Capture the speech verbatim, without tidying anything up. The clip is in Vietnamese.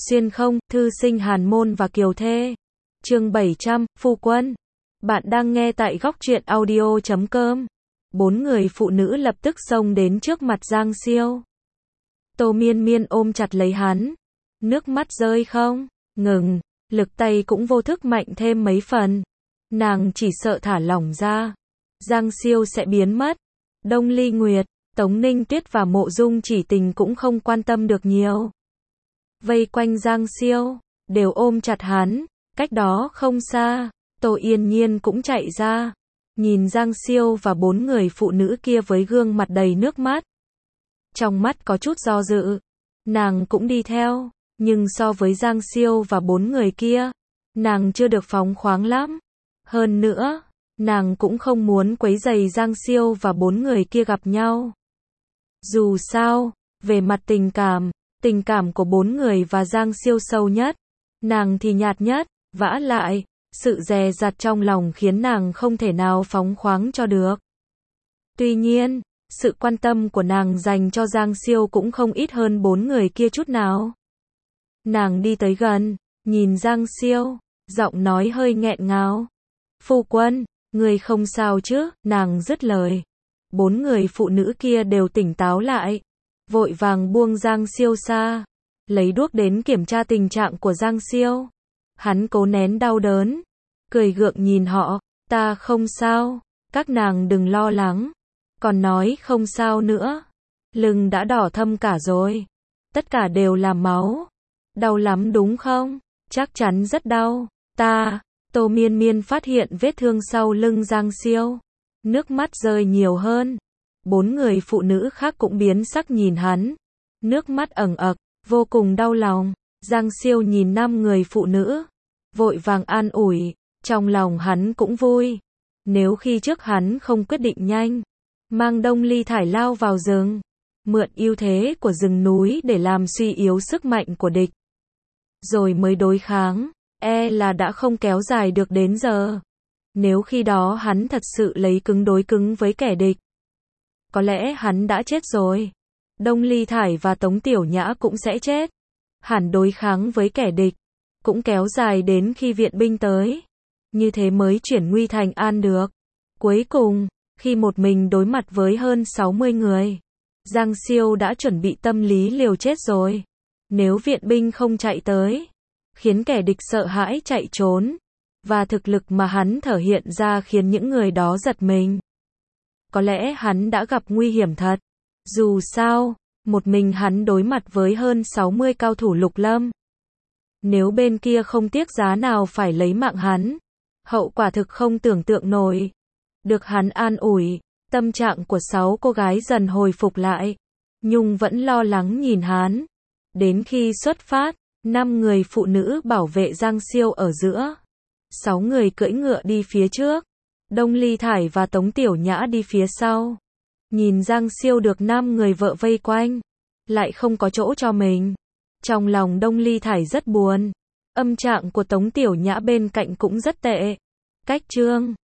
Xuyên không, thư sinh Hàn Môn và Kiều Thê. Chương bảy trăm, Phu Quân. Bạn đang nghe tại góc truyện audio chấm com. Bốn người phụ nữ lập tức xông đến trước mặt Giang Siêu. Tô Miên Miên ôm chặt lấy hắn. Nước mắt rơi không? Ngừng. Lực tay cũng vô thức mạnh thêm mấy phần. Nàng chỉ sợ thả lỏng ra, Giang Siêu sẽ biến mất. Đông Ly Nguyệt, Tống Ninh Tuyết và Mộ Dung Chỉ Tình cũng không quan tâm được nhiều. Vây quanh Giang Siêu, đều ôm chặt hắn. Cách đó không xa, Tô Yên Nhiên cũng chạy ra, nhìn Giang Siêu và bốn người phụ nữ kia với gương mặt đầy nước mắt. Trong mắt có chút do dự, nàng cũng đi theo, nhưng so với Giang Siêu và bốn người kia, nàng chưa được phóng khoáng lắm. Hơn nữa, nàng cũng không muốn quấy rầy Giang Siêu và bốn người kia gặp nhau. Dù sao, về mặt tình cảm, tình cảm của bốn người và Giang Siêu sâu nhất, nàng thì nhạt nhất, vả lại, sự dè dặt trong lòng khiến nàng không thể nào phóng khoáng cho được. Tuy nhiên, sự quan tâm của nàng dành cho Giang Siêu cũng không ít hơn bốn người kia chút nào. Nàng đi tới gần, nhìn Giang Siêu, giọng nói hơi nghẹn ngào. Phu quân, người không sao chứ? Nàng dứt lời. Bốn người phụ nữ kia đều tỉnh táo lại, vội vàng buông Giang Siêu xa, lấy đuốc đến kiểm tra tình trạng của Giang Siêu. Hắn cố nén đau đớn, cười gượng nhìn họ, ta không sao, các nàng đừng lo lắng. Còn nói không sao nữa, lưng đã đỏ thâm cả rồi, tất cả đều là máu. Đau lắm đúng không? Chắc chắn rất đau. Ta, Tô Miên Miên phát hiện vết thương sau lưng Giang Siêu, nước mắt rơi nhiều hơn. Bốn người phụ nữ khác cũng biến sắc nhìn hắn, nước mắt ẩn ực, vô cùng đau lòng. Giang Siêu nhìn năm người phụ nữ, vội vàng an ủi, trong lòng hắn cũng vui. Nếu khi trước hắn không quyết định nhanh, mang Đông Ly Thải lao vào rừng, mượn ưu thế của rừng núi để làm suy yếu sức mạnh của địch, rồi mới đối kháng, e là đã không kéo dài được đến giờ. Nếu khi đó hắn thật sự lấy cứng đối cứng với kẻ địch, có lẽ hắn đã chết rồi. Đông Ly Thải và Tống Tiểu Nhã cũng sẽ chết. Hẳn đối kháng với kẻ địch, cũng kéo dài đến khi viện binh tới. Như thế mới chuyển nguy thành an được. Cuối cùng, khi một mình đối mặt với hơn sáu mươi người, Giang Siêu đã chuẩn bị tâm lý liều chết rồi. Nếu viện binh không chạy tới, khiến kẻ địch sợ hãi chạy trốn, và thực lực mà hắn thể hiện ra khiến những người đó giật mình, có lẽ hắn đã gặp nguy hiểm thật. Dù sao, một mình hắn đối mặt với hơn sáu mươi cao thủ lục lâm. Nếu bên kia không tiếc giá nào phải lấy mạng hắn, hậu quả thực không tưởng tượng nổi. Được hắn an ủi, tâm trạng của sáu cô gái dần hồi phục lại. Nhung vẫn lo lắng nhìn hắn. Đến khi xuất phát, năm người phụ nữ bảo vệ Giang Siêu ở giữa. Sáu người cưỡi ngựa đi phía trước. Đông Ly Thải và Tống Tiểu Nhã đi phía sau. Nhìn Giang Siêu được năm người vợ vây quanh, lại không có chỗ cho mình. Trong lòng Đông Ly Thải rất buồn. Âm trạng của Tống Tiểu Nhã bên cạnh cũng rất tệ. Cách chương